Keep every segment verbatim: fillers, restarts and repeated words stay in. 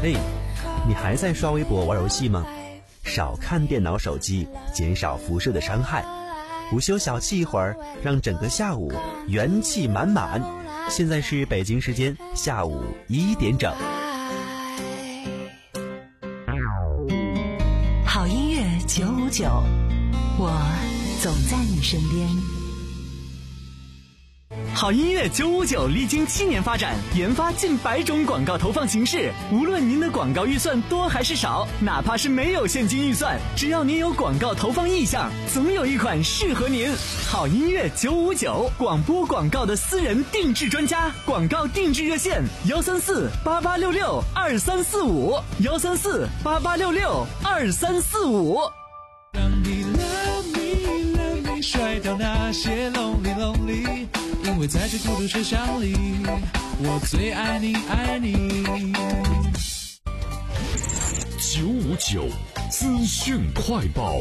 嘿，你还在刷微博玩游戏吗？少看电脑手机，减少辐射的伤害。午休小憩一会儿，让整个下午元气满满。现在是北京时间下午一点整。 好音乐九五九，我总在你身边。 好音乐九五九历经七年发展，研发近百种广告投放形式。无论您的广告预算多还是少，哪怕是没有现金预算，只要您有广告投放意向，总有一款适合您。好音乐九五九，广播广告的私人定制专家，广告定制热线幺三四八八六六二三四五幺三四八八六六二三四五。 让你 love me love me 甩掉那些 lonely lonely，因为在这孤独车厢里，我最爱你爱你。 九五九资讯快报。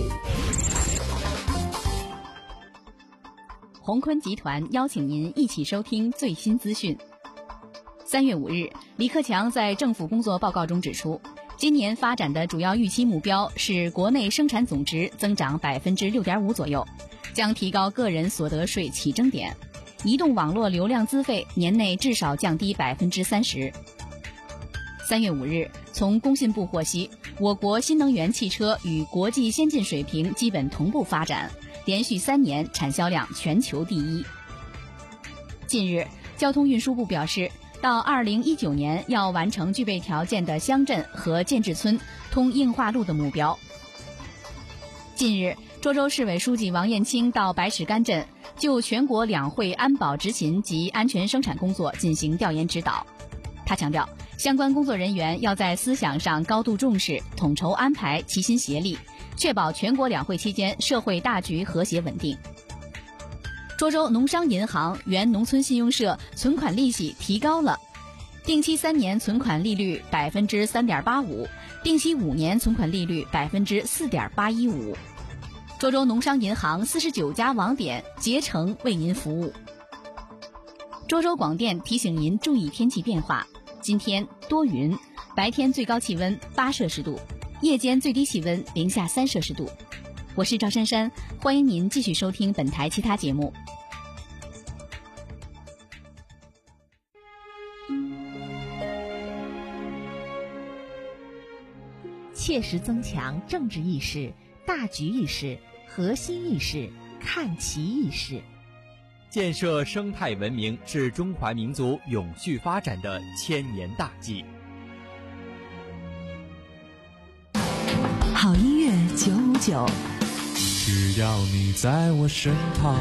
鸿坤集团邀请您一起收听最新资讯。三月五日，李克强在政府工作报告中指出，今年发展的主要预期目标是国内生产总值增长百分之六点五左右，将提高个人所得税起征点。移动网络流量资费年内至少降低百分之三十。三月五日，从工信部获悉，我国新能源汽车与国际先进水平基本同步发展，连续三年产销量全球第一。近日，交通运输部表示，到二零一九年要完成具备条件的乡镇和建制村通硬化路的目标。近日，涿州市委书记王艳清到白石干镇就全国两会安保执勤及安全生产工作进行调研指导。他强调，相关工作人员要在思想上高度重视，统筹安排，齐心协力，确保全国两会期间社会大局和谐稳定。涿州农商银行原农村信用社存款利息提高了，定期三年存款利率百分之三点八五，定期五年存款利率百分之四点八一五。涿州农商银行四十九家网点竭诚为您服务。涿州广电提醒您注意天气变化，今天多云，白天最高气温八摄氏度，夜间最低气温零下三摄氏度。我是赵珊珊，欢迎您继续收听本台其他节目。 切实增强政治意识、大局意识、核心意识、看齐意识， 建设生态文明是中华民族永续发展的千年大计。 好音乐九五九， 只要你在我身旁。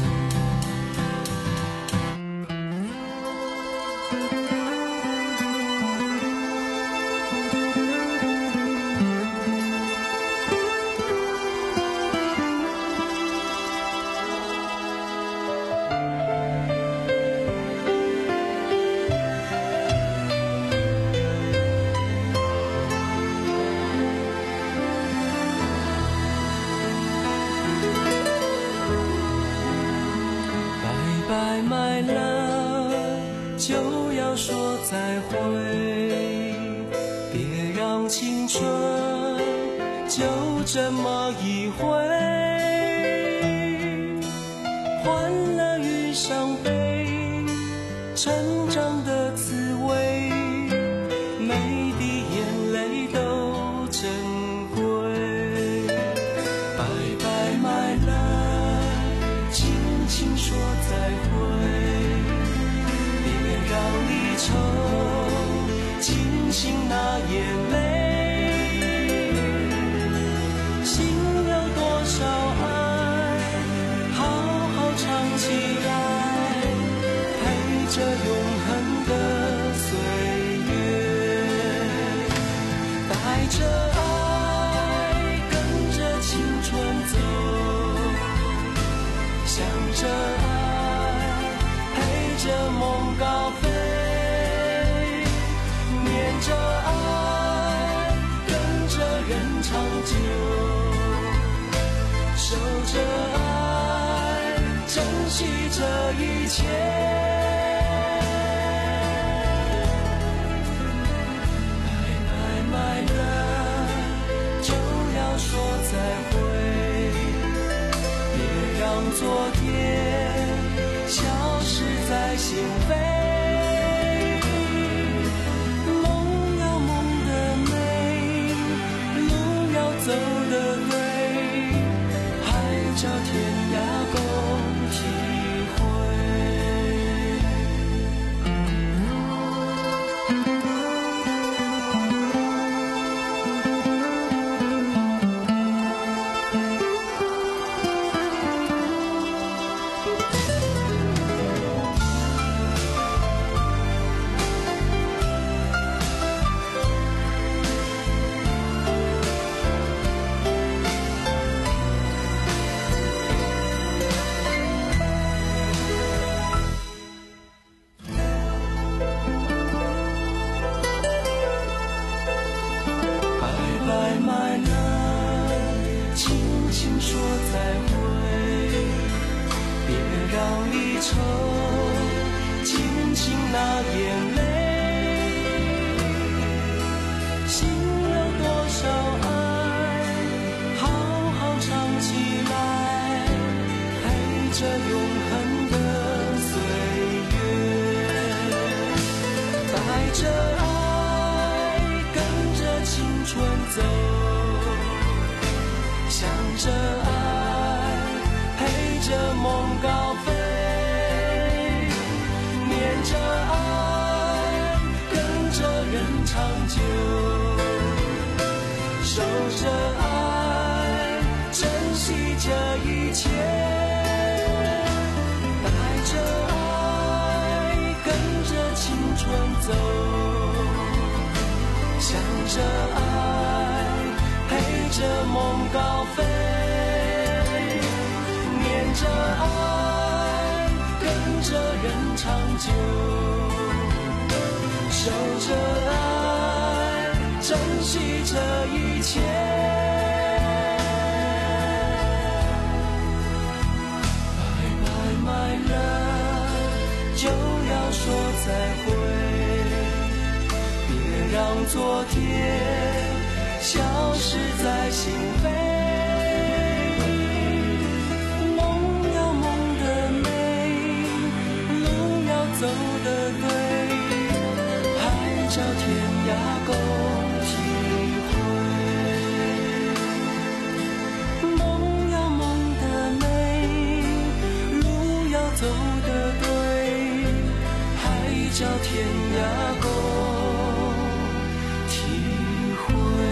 My love， 就要说再会，别让青春就这么一回，欢乐与伤悲，成长的滋味，每滴眼泪都珍贵。拜拜 My love， 轻轻说再会，别让离愁惊醒那眼泪。心有多少爱，好好唱起来，陪着永恒的岁月，带着爱跟着青春走，想着爱陪着梦高飞，念着爱跟着人长久，守着爱珍惜这一切。拜拜 my love， 轻轻说再会，别让离愁减轻那眼泪。心有多少爱，好好藏起来，陪着永恒的岁月，带着爱跟着青春走，想着爱陪着梦高飞，念着爱跟着人长久，守着爱珍惜这一切，带着爱跟着青春走，想着爱陪着梦高飞，念着爱跟着人长久，守着爱珍惜这一切。Bye bye my love， 就要说再会，别让昨天消失在心扉。梦有梦的美，路要走得对，海角天涯共体会。梦有梦的美，路要走得对，海角天涯共体会。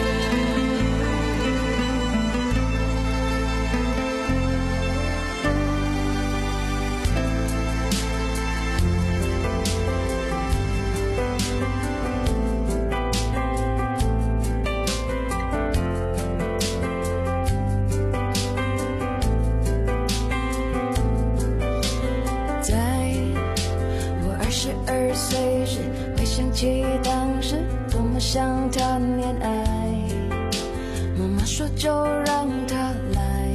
当时多么想谈恋爱，妈妈说就让他来。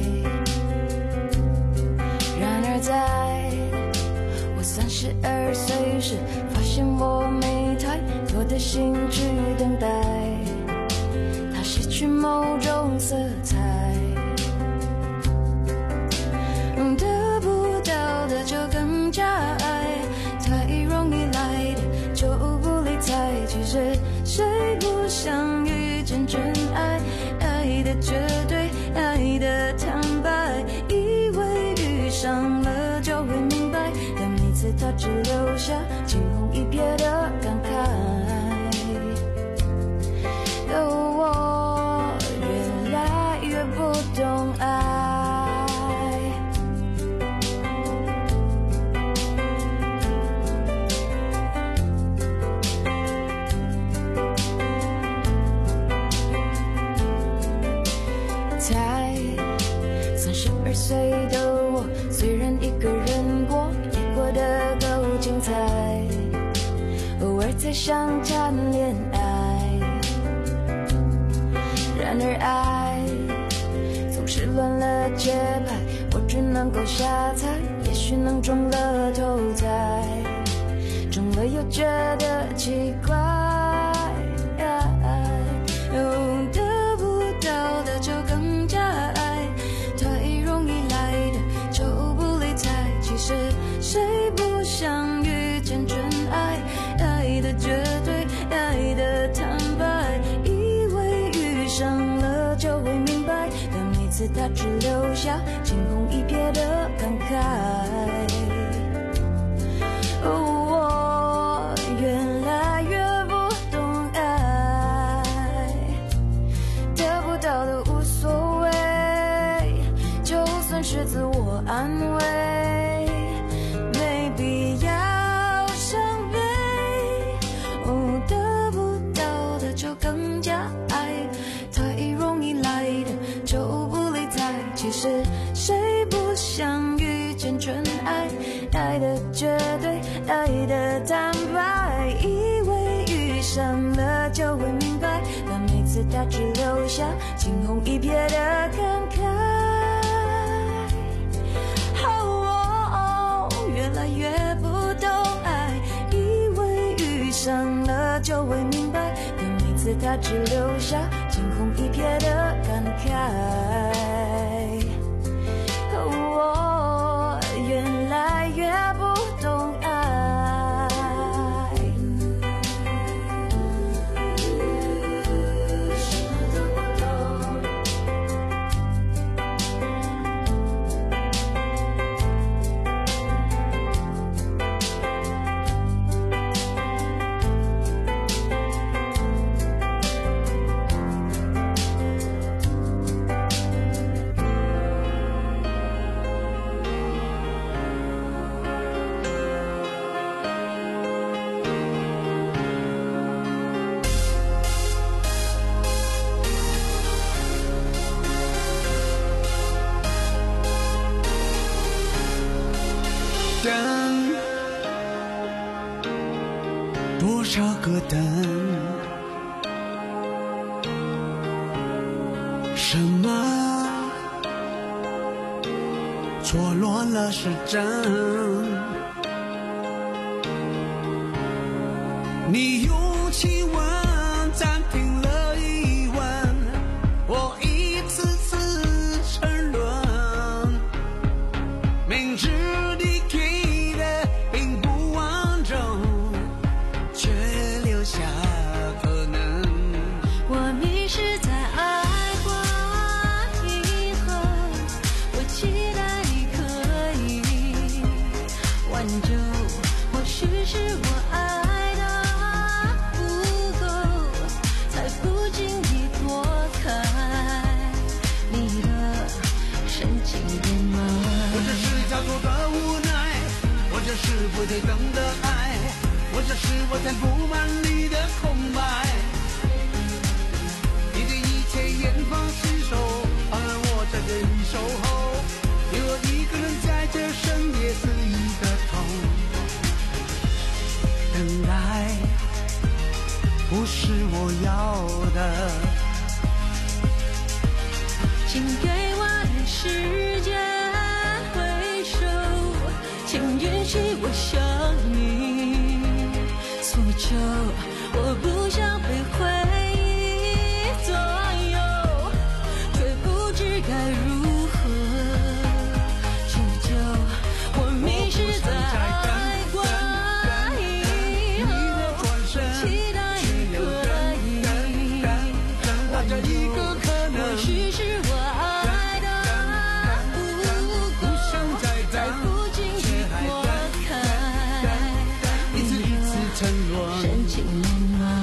然而在我三十二岁时，发现我没太多的兴趣等待，它失去某种色彩，得不到的就更加爱，太容易来的就不理睬，其实谁不想遇见真爱，爱的绝对，爱的坦白，以为遇上了就会明白，但每次他只留下惊鸿一瞥的感慨。哦，我越来越不懂爱，才三十二岁的我，虽然一个人过，也过得够精彩，偶尔才想谈恋爱。然而爱总是乱了节拍，我只能够下猜，也许能中了头彩，中了又觉得奇怪。哦，得不到的就更加爱，太容易来的就不理睬，其实谁不想遇见真爱，爱的绝对，爱的坦白，以为遇上了就会明白，但每次他只留下惊鸿一瞥的感慨。哦，我越来越不懂爱，得不到的无所谓，就算是自我安慰，没必要伤悲。哦，得不到的就更加爱，太容易来的就不理睬，其实谁不想遇见真爱，爱的绝对，爱的坦白，以为遇上了就会明白，但每次他只留下下惊鸿一瞥的感慨。哦，越来越不懂爱，以为遇上了就会明白，可每次他只留下惊鸿一瞥的感慨。我越来越不懂爱，什么都不懂。 灯，多少个灯？什么错落了时针？你用亲吻暂停了疑问，我一次次沉沦，明知你给的并不完整，却留下可能。 我迷失在爱过以后，我期待你可以挽救，或许是我爱的不够，才不经意躲开你的深情眼眸。 我这是叫做的无奈，我这是不对等的爱，我这是我填不满你的空白。你对一切严防死守，放任我在这里守候，留我一个人在这深夜肆意的痛。等待不是我要的， 请给我点时间回首，请允许我向你索求，我不想被回忆左右，却不知该如何去救。我迷失在爱过以后，我期待你可以等着一个可能。 或许是我爱的不够，才不经意躲开一次一次沉沦。 深情眼眸。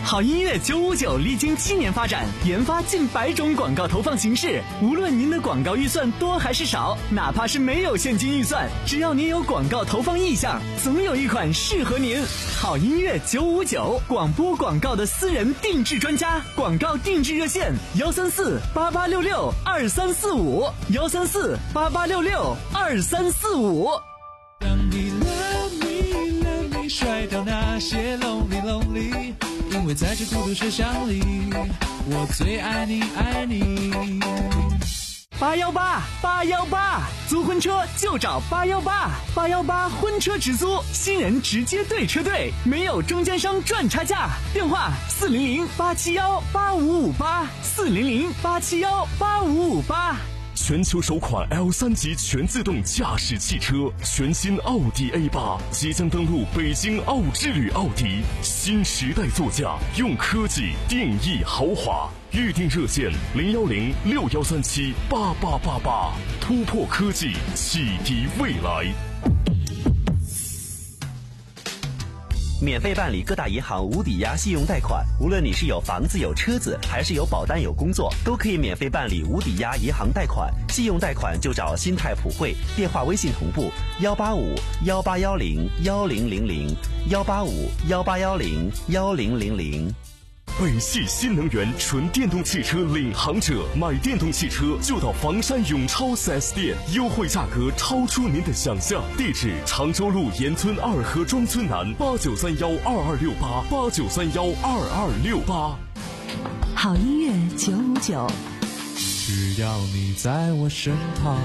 好音乐九五九历经七年发展，研发近百种广告投放形式。无论您的广告预算多还是少，哪怕是没有现金预算，只要您有广告投放意向，总有一款适合您。好音乐九五九，广播广告的私人定制专家，广告定制热线：幺三四八八六六二三四五，幺三四八八六六二三四五。 当你 love me love me 甩掉那些 lonely lonely， 因为在这孤独车厢里，我最爱你爱你。 八幺八八幺八，租婚车就找八幺八八幺八婚车直租，新人直接对车队，没有中间商赚差价。电话四零零八七幺八五五八，四零零八七幺八五五八。 全球首款 L 三 级全自动驾驶汽车，全新奥迪 A 八即将登陆北京奥之旅奥迪，新时代座驾，用科技定义豪华。预订热线零幺零六幺三七八八八八，突破科技，启迪未来。 免费办理各大银行无抵押信用贷款，无论你是有房子有车子，还是有保单有工作，都可以免费办理无抵押银行贷款。信用贷款就找新泰普惠，电话微信同步幺八五幺八幺零幺零零零幺八五幺八幺零幺零零零。 北汽新能源纯电动汽车领航者，买电动汽车就到房山永超 四 S 店，优惠价格超出您的想象。地址：常州路沿村二河庄村南，八九三幺二二六八八九三幺二二六八。 好音乐九五九， 只要你在我身旁。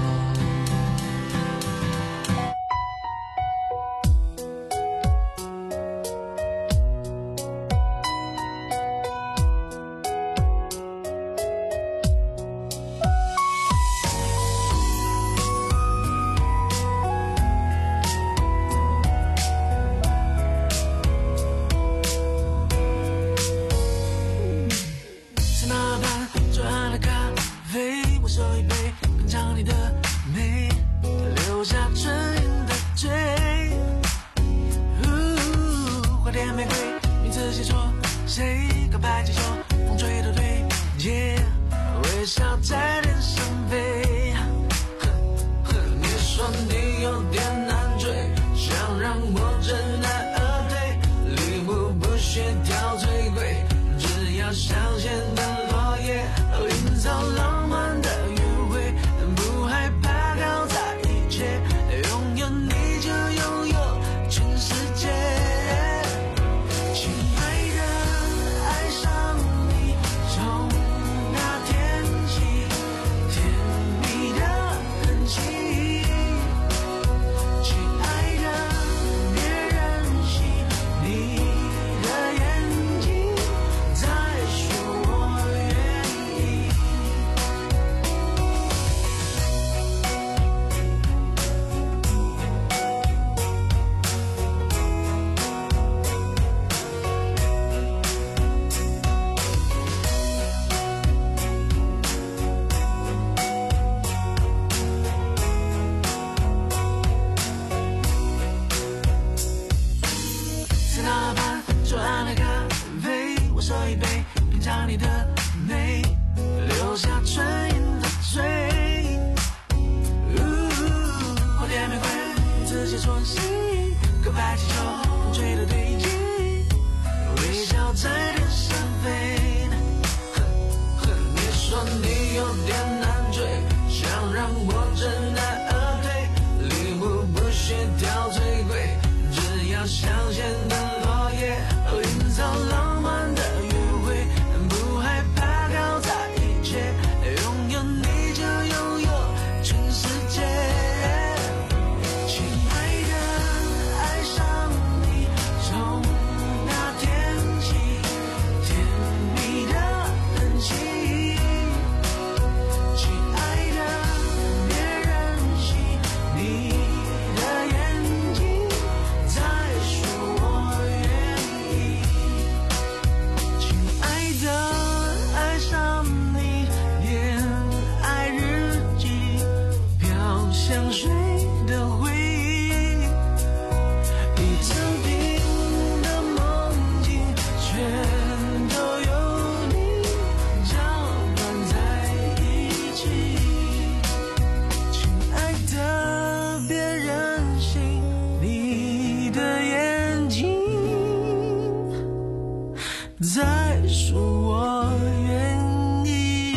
爱说我愿意。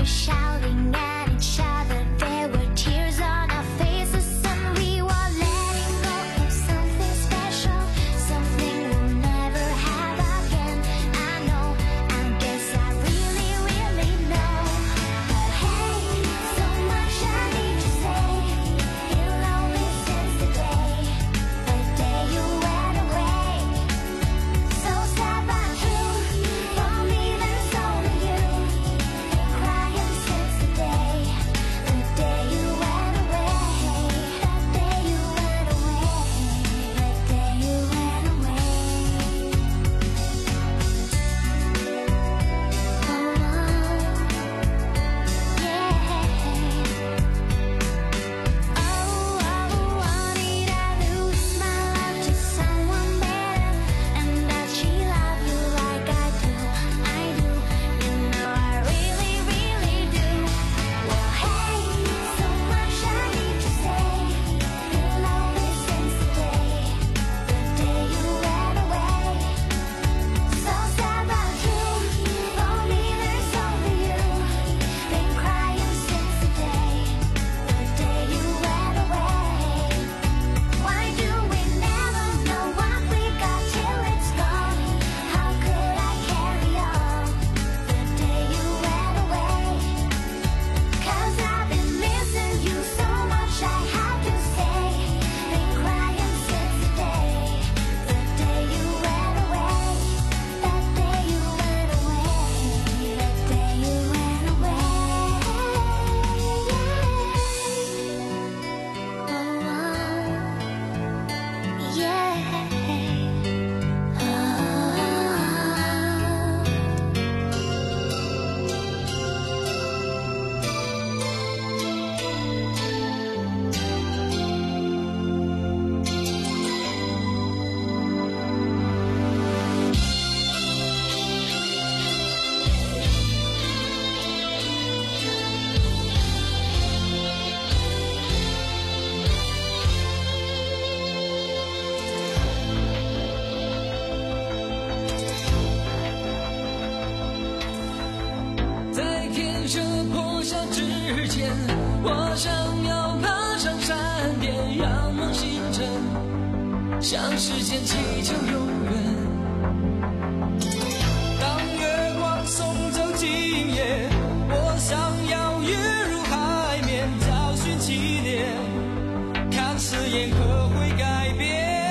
我想要爬上山巅，仰望星辰，向时间祈求永远。当月光送走今夜，我想要跃入海面，找寻起点，看誓言可会改变。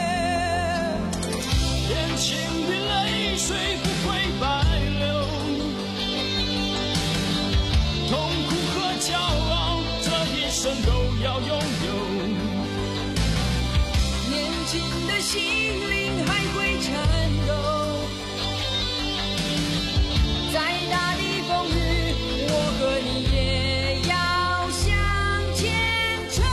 眼前的泪水不会白流，痛苦和骄傲一生都要拥有，年轻的心灵还会颤抖，再大的风雨，我和你也要向前冲，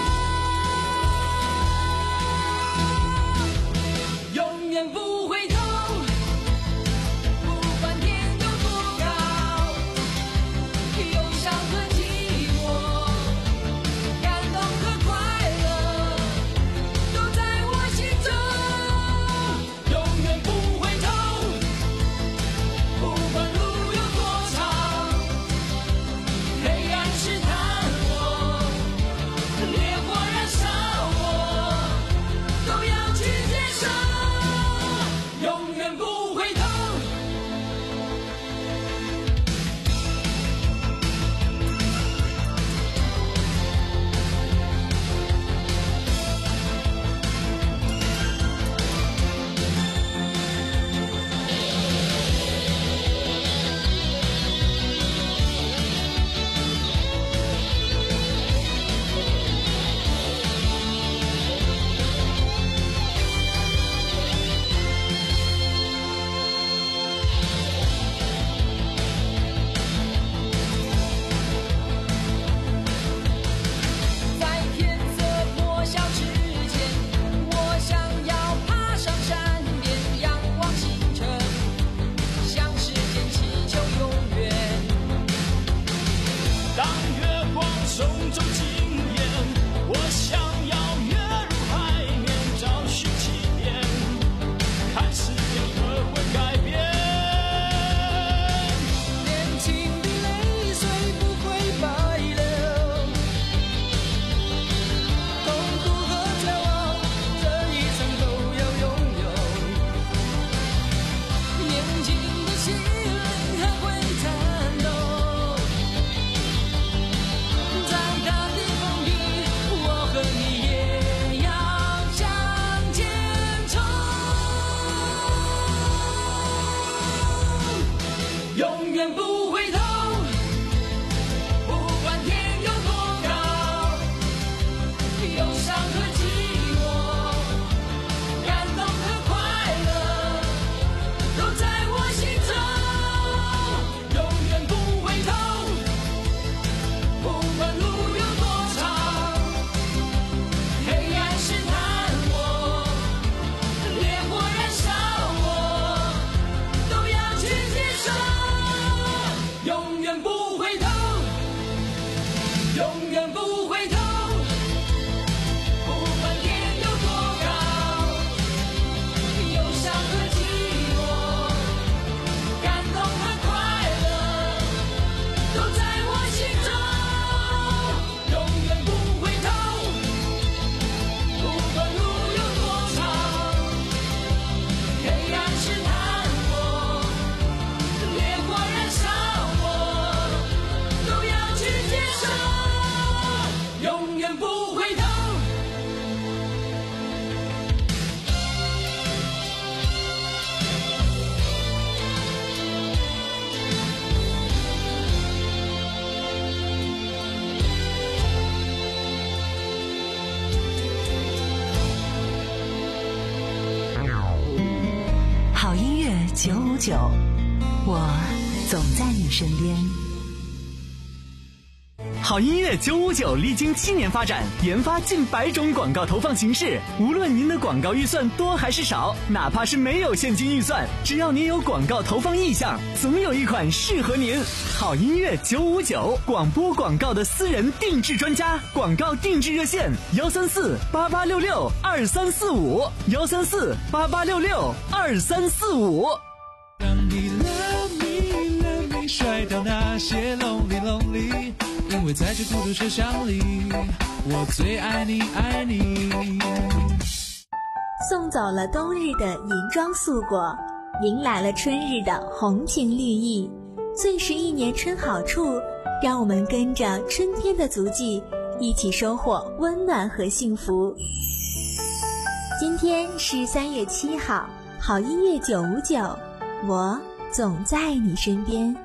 永远不回头，不管天有多高，忧伤和寂寞，随五九，我总在你身边。 好音乐九五九历经七年发展，研发近百种广告投放形式。无论您的广告预算多还是少，哪怕是没有现金预算，只要您有广告投放意向，总有一款适合您。好音乐九五九，广播广告的私人定制专家，广告定制热线：幺三四八八六六二三四五，幺三四八八六六二三四五。 让你 love me love me 甩掉那些 lonely lonely。因为在这孤独车厢里，我最爱你爱你。 送走了冬日的银装素裹，迎来了春日的红情绿意。最是一年春好处，让我们跟着春天的足迹，一起收获温暖和幸福。今天是三月七号，好音乐九五九，我总在你身边。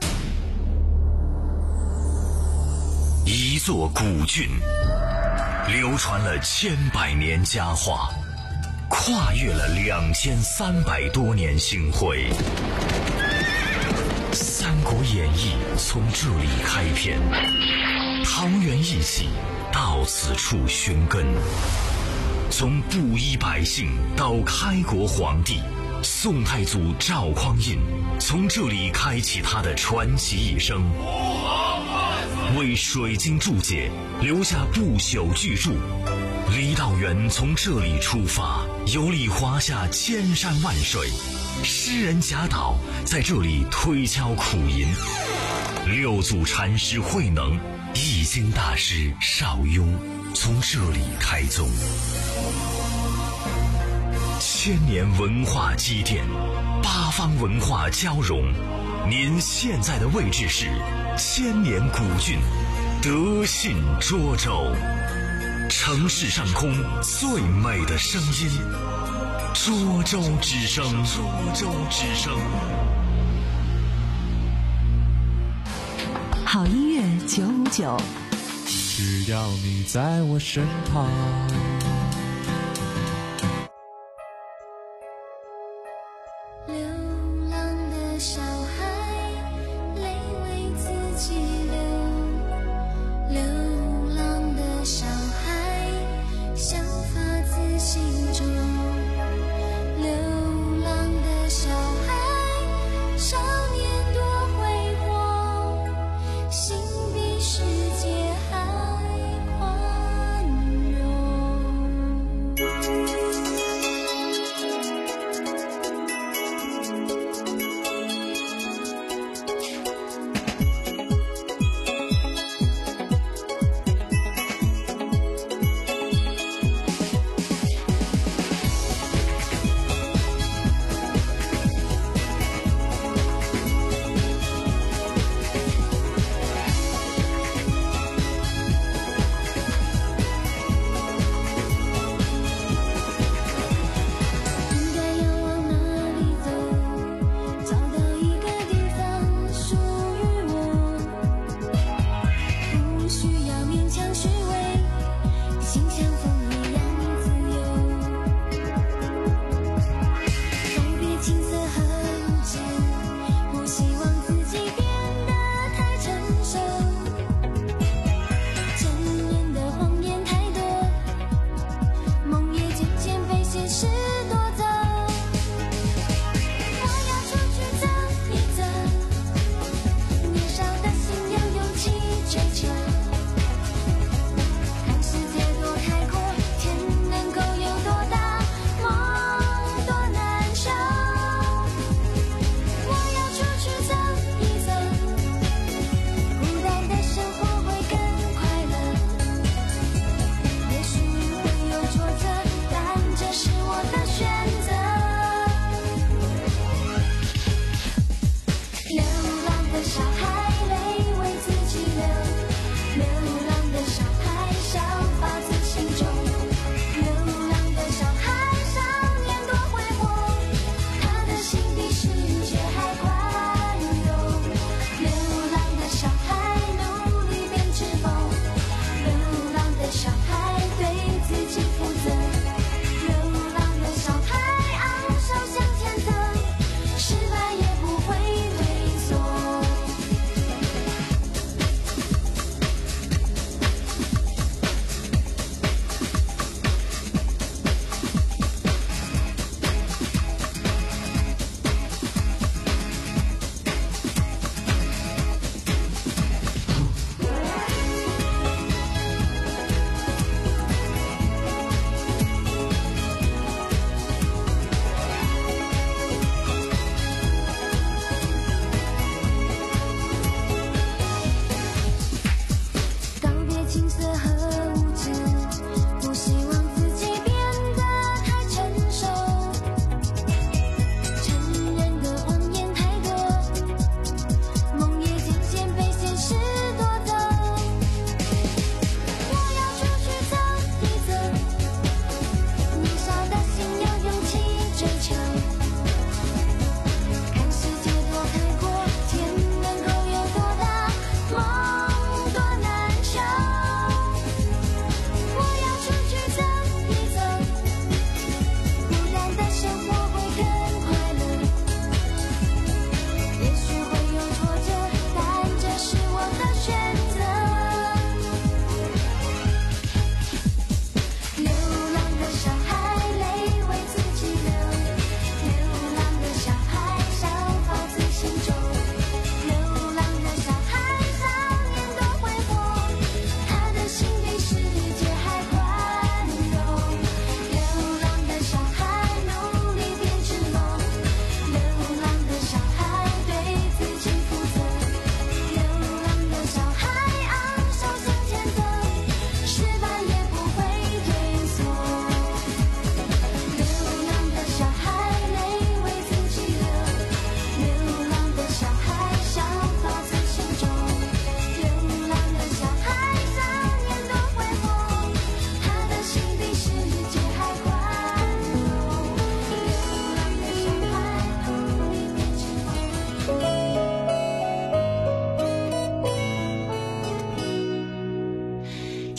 一座古郡，流传了千百年佳话，跨越了两千三百多年星辉。《三国演义》从这里开篇，桃园一喜到此处寻根。从布衣百姓到开国皇帝，宋太祖赵匡胤从这里开启他的传奇一生。为水晶注解留下不朽巨著，李道元从这里出发，游历华夏千山万水，诗人贾岛在这里推敲苦吟，六祖禅师慧能、易经大师邵雍从这里开宗。千年文化积淀，八方文化交融，您现在的位置是千年古郡德信涿州，城市上空最美的声音，涿州之声。涿州之声。 好音乐九五九， 只要你在我身旁。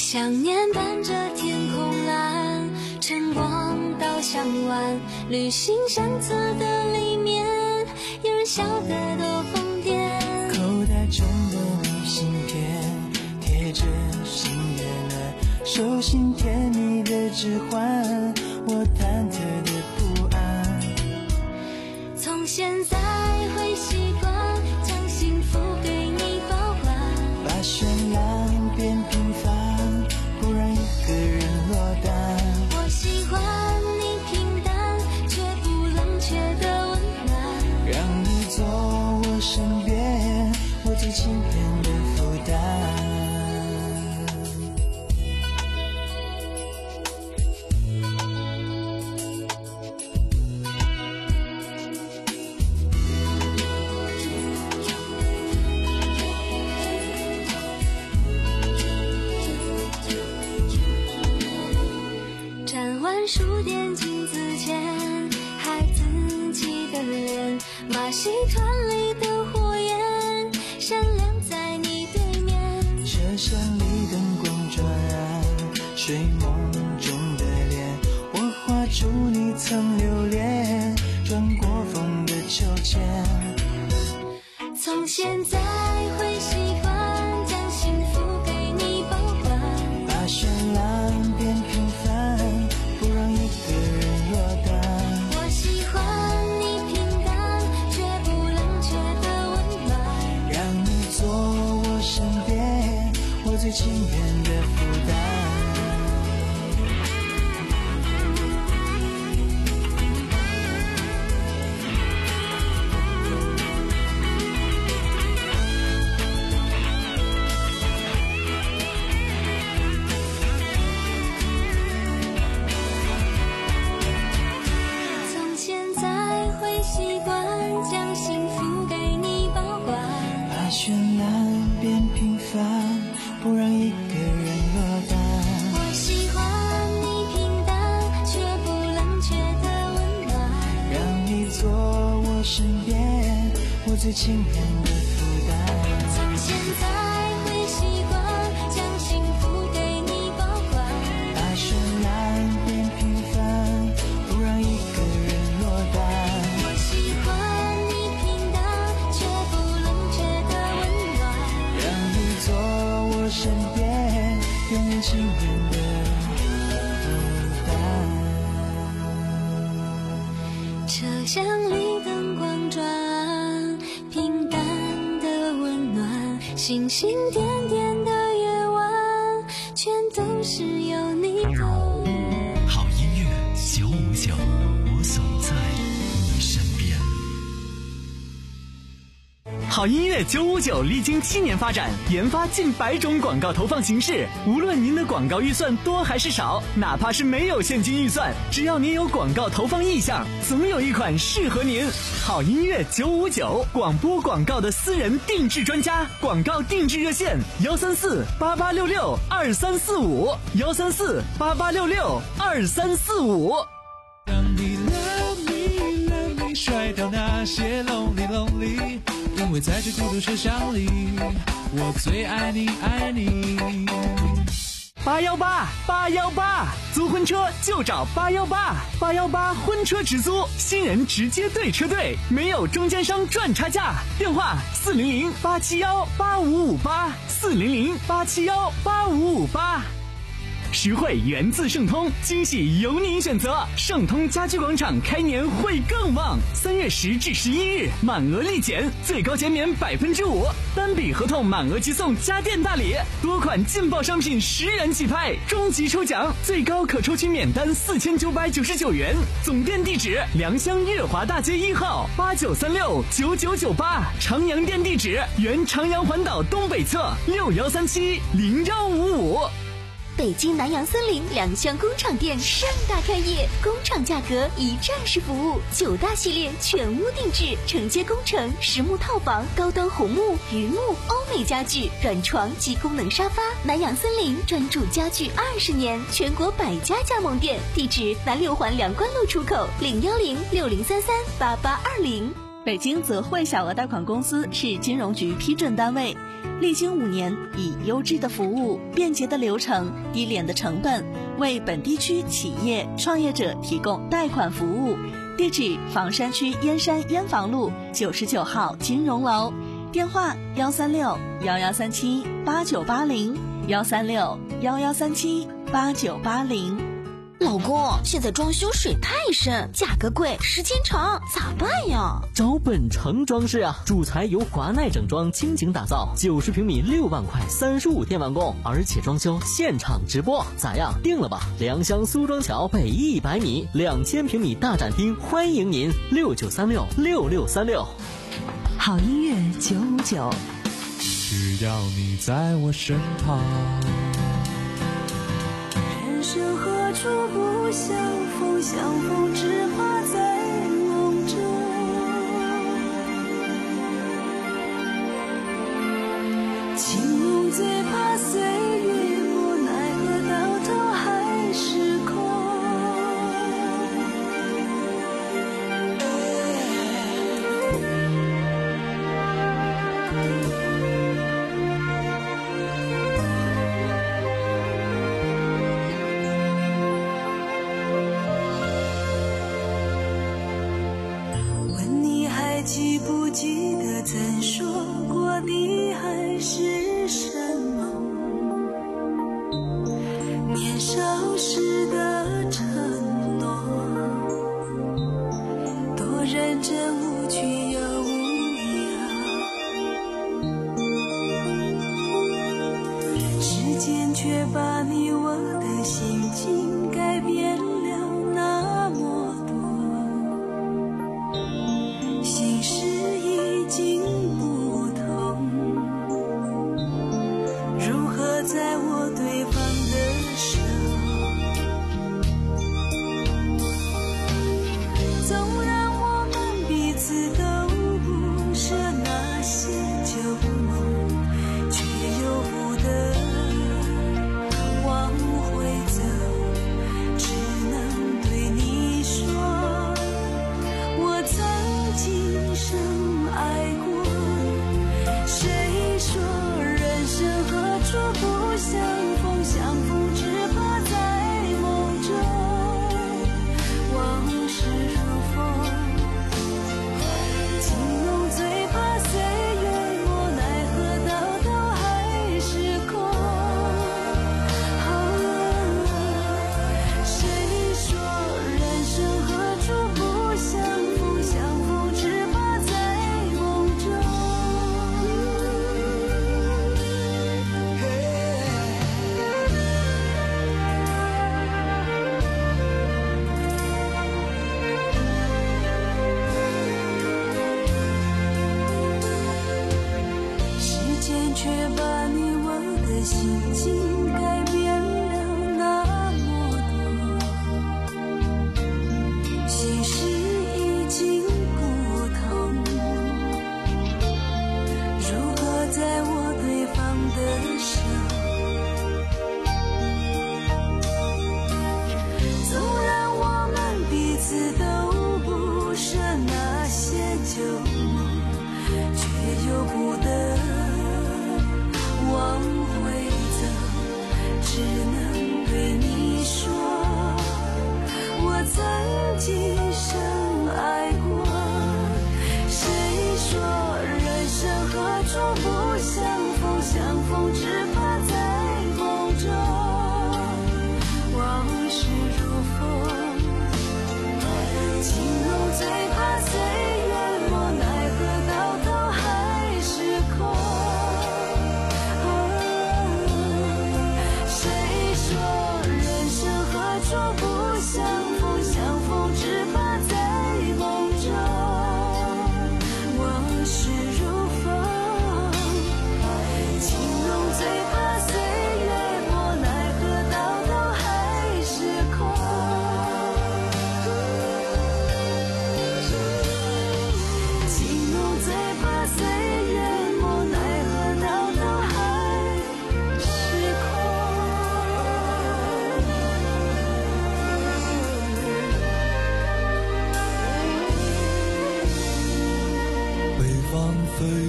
想念伴着天空蓝，晨光到向晚，旅行相册的里面有人笑得多疯癫。 口袋中的明信片贴着心愿暖，手心甜蜜的指环，我忐忑的不安。 从现在会习惯将幸福给你保管， 把绚烂变平凡，不让一个人落单。 我喜欢你平淡却不冷却的温暖， 让你做我身边我最轻便的负担。 数点镜子前孩子气的脸，马戏团里的火焰闪亮在你对面。 车厢里灯光转暗，睡梦中的脸，我画出你曾留恋，转过风的秋千。 从现在会习惯将幸福给你保管， 把绚烂变平凡，不让一个人落单。 我喜欢你平淡却不冷却的温暖， 让你做我身边我最轻便的负担。 习惯将幸福给你保管， 把绚烂变平凡，不让一个人落单。 我喜欢你平淡却不冷却的温暖， 让你做我身边我最轻便的负担。 从现在会习惯将幸福给你保管， 把绚烂变平凡，不让一个人落单。 喜欢你平淡却不冷却的温暖， 让你做我身边永远轻便的负担。 车厢里灯光转，平淡的温暖，星星点点的夜晚，全都是有你的。 好音乐九五九，我总在你身边。好音乐九五九历经七年发展，研发近百种广告投放形式。无论您的广告预算多还是少，哪怕是没有现金预算，只要您有广告投放意向，总有一款适合您。好音乐九五九，广播广告的私人定制专家，广告定制热线：幺三四八八六六二三四五，幺三四八八六六二三四五。 当你 love me love me 甩掉那些 lonely lonely， 因为在这孤独车厢里，我最爱你爱你。 八幺八八幺八，租婚车就找八幺八，八幺八婚车直租，新人直接对车队，没有中间商赚差价。电话四零零八七幺八五五八，四零零八七幺八五五八。实惠源自盛通，惊喜由您选择。盛通家居广场开年会更旺，三月十至十一日满额立减，最高减免百分之五，单笔合同满额即送家电大礼，多款劲爆商品十元起拍，终极抽奖最高可抽取免单四千九百九十九元。总店地址：良乡月华大街一号八九三六九九九八，长阳店地址：原长阳环岛东北侧六幺三七零幺五五。 北京南洋森林良乡工厂店盛大开业，工厂价格一站式服务，九大系列全屋定制，承接工程、实木套房、高端红木、榆木、欧美家具、软床及功能沙发。南洋森林专注家具二十年，全国百家加盟店，地址南六环梁关路出口零幺零六零三三八八二零。 北京泽汇小额贷款公司是金融局批准单位，历经五年，以优质的服务、便捷的流程、低廉的成本，为本地区企业创业者提供贷款服务。地址：房山区燕山燕房路九十九号金融楼，电话：幺三六幺幺三七八九八零，幺三六幺幺三七八九八零。 老公，现在装修水太深，价格贵，时间长，咋办呀？ 找本城装饰啊，主材由华奈整装倾情打造，九十平米六万块，三十五天完工，而且装修现场直播，咋样？定了吧？良乡苏庄桥北一百米，两千平米大展厅，欢迎您，六九三六六六三六。 好音乐九五九， 只要你在我身旁。 人生何处不相逢，相逢只怕在梦中。情浓最怕岁月磨，奈何到头还是空。记不记得曾说过的还是什么？年少时的承诺，多认真无惧又无恙，时间却把你我的心境改变了那么多。心事已经不同，如何在握对方的手？纵然我们彼此都不舍那些旧梦，却又不得往回走，只能对你说，我曾今生爱过。谁说人生何处不相逢，相逢只怕在梦中。往事如风，情浓最怕岁月磨，奈何到头还是空。谁说人生何处不相逢，相逢只怕在梦中。时间却把你我的心境改变了那么多，心事已经不同，如何在握对方的手？纵然我们彼此都不舍那些旧梦，却又不得往回走，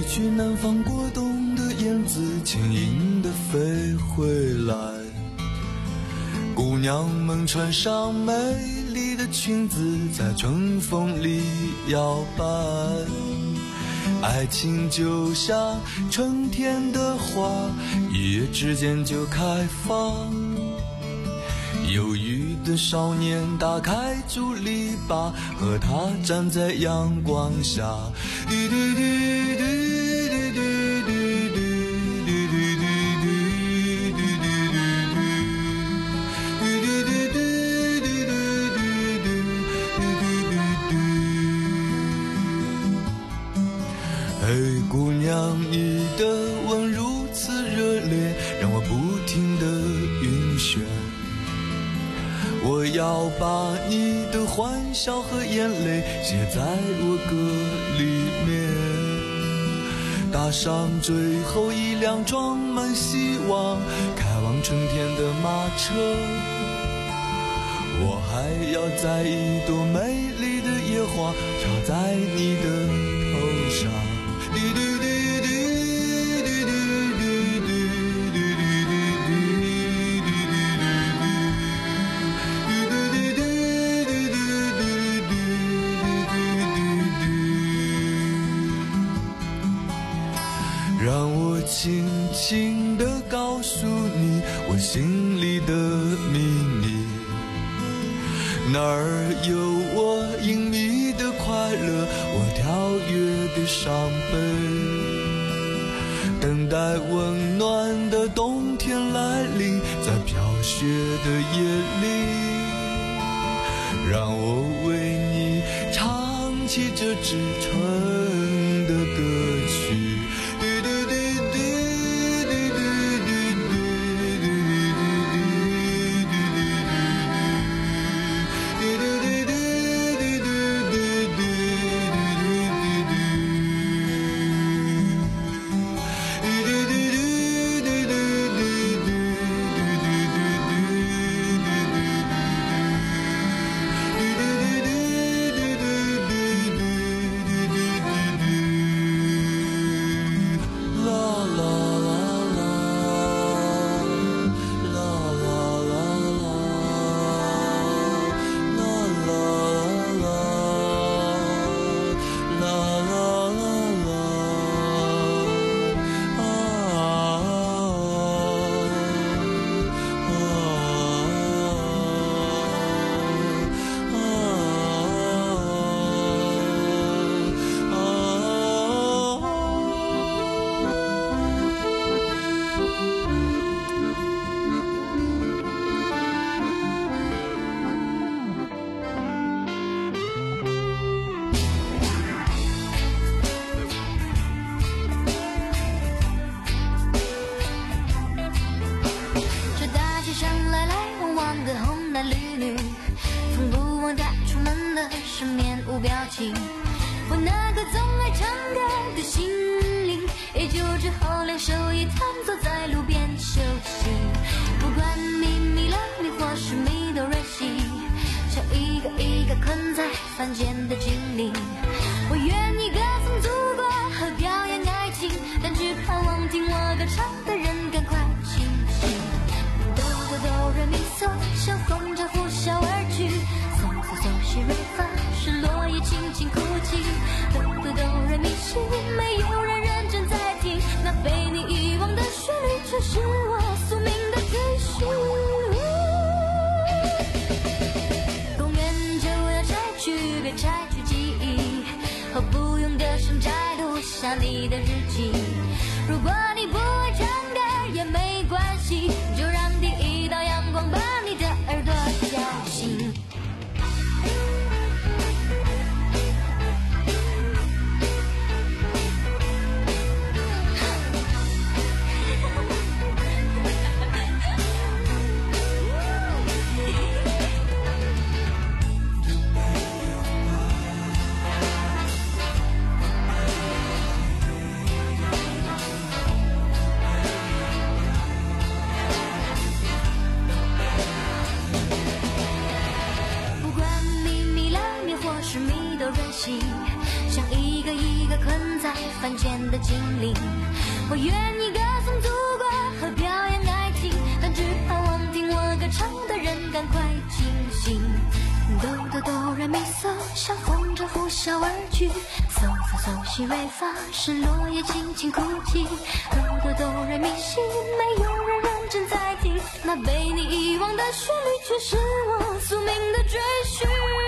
去南方过冬的燕子轻盈地飞回来，姑娘们穿上美丽的裙子在春风里摇摆，爱情就像春天的花，一夜之间就开放。忧郁的少年打开竹篱笆，和他站在阳光下，滴滴滴滴。嘿，姑娘，你的吻如此热烈，让我不停地晕眩。我要把你的欢笑和眼泪写在我歌里面，搭上最后一辆装满希望开往春天的马车。我还要摘一朵美丽的野花插在你的头上，滴滴滴滴。让我轻轻地告诉你我心里的秘密，哪儿有我隐秘的快乐，我跳跃的伤悲，等待温暖的冬天来临，在飘雪的夜里，让我为你唱起这支春的歌曲。 我那个总爱唱歌的心灵，也就只好两手一摊坐在路边休息。不管咪咪啦哩或是咪哆瑞西，像一个一个困在凡间的精灵。我愿意歌颂祖国和表演爱情，但只盼望听我歌唱的人赶快清醒。哆哆哆瑞咪嗦，像风筝呼啸而去，嗦嗦嗦西瑞发，是落叶轻轻哭泣。哆哆哆瑞咪西，没有人认真在听，那被你遗忘的旋律，却是我宿命的追寻。公园就要拆去，别拆。 在凡间的精灵。我愿意歌颂祖国和表演爱情，但只盼望听我歌唱的人赶快清醒。哆哆哆来咪嗦，像风筝呼啸而去，嗦嗦嗦西瑞发，是落叶轻轻哭泣。哆哆哆来咪西，没有人认真在听，那被你遗忘的旋律，却是我宿命的追寻。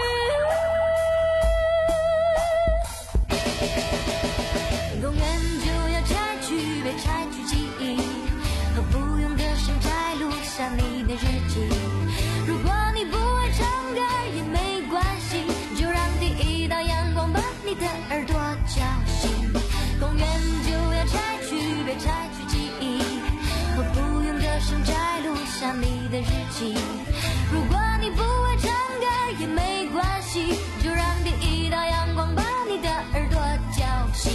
公园就要拆去被拆去记忆，和不用歌声摘录下你的日记。如果你不会唱歌也没关系，就让第一道阳光把你的耳朵叫醒。公园就要拆去被拆去记忆，和不用歌声摘录下你的日记。如果你不会唱歌也没关系，就让第一道阳光把你的耳朵叫醒。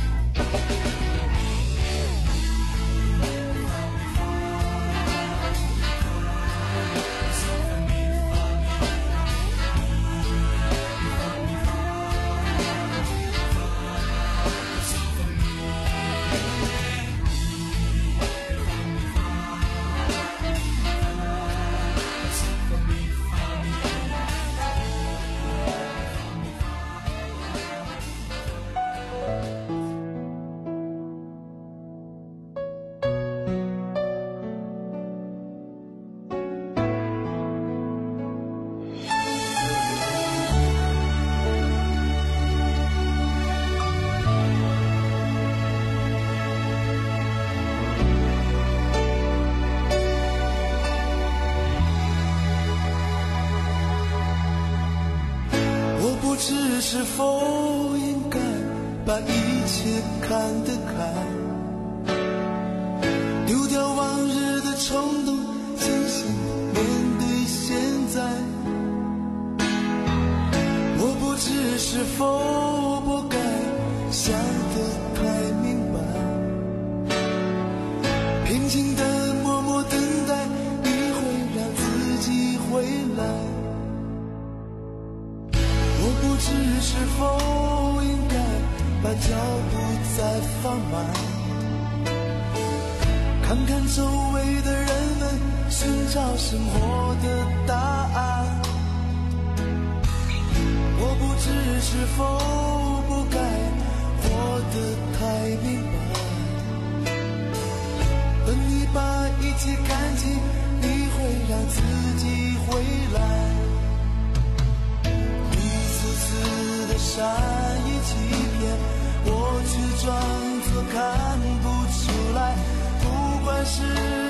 是否应该把一切看得开，丢掉往日的冲动，真心面对现在。我不知是否不该想得太明白，平静的默默等待，你会让自己回来。不知是否应该把脚步再放慢，看看周围的人们寻找生活的答案。我不知是否不该活得太明白，等你把一切看清，你会让自己回来。善意欺骗，我却装作看不出来，不管是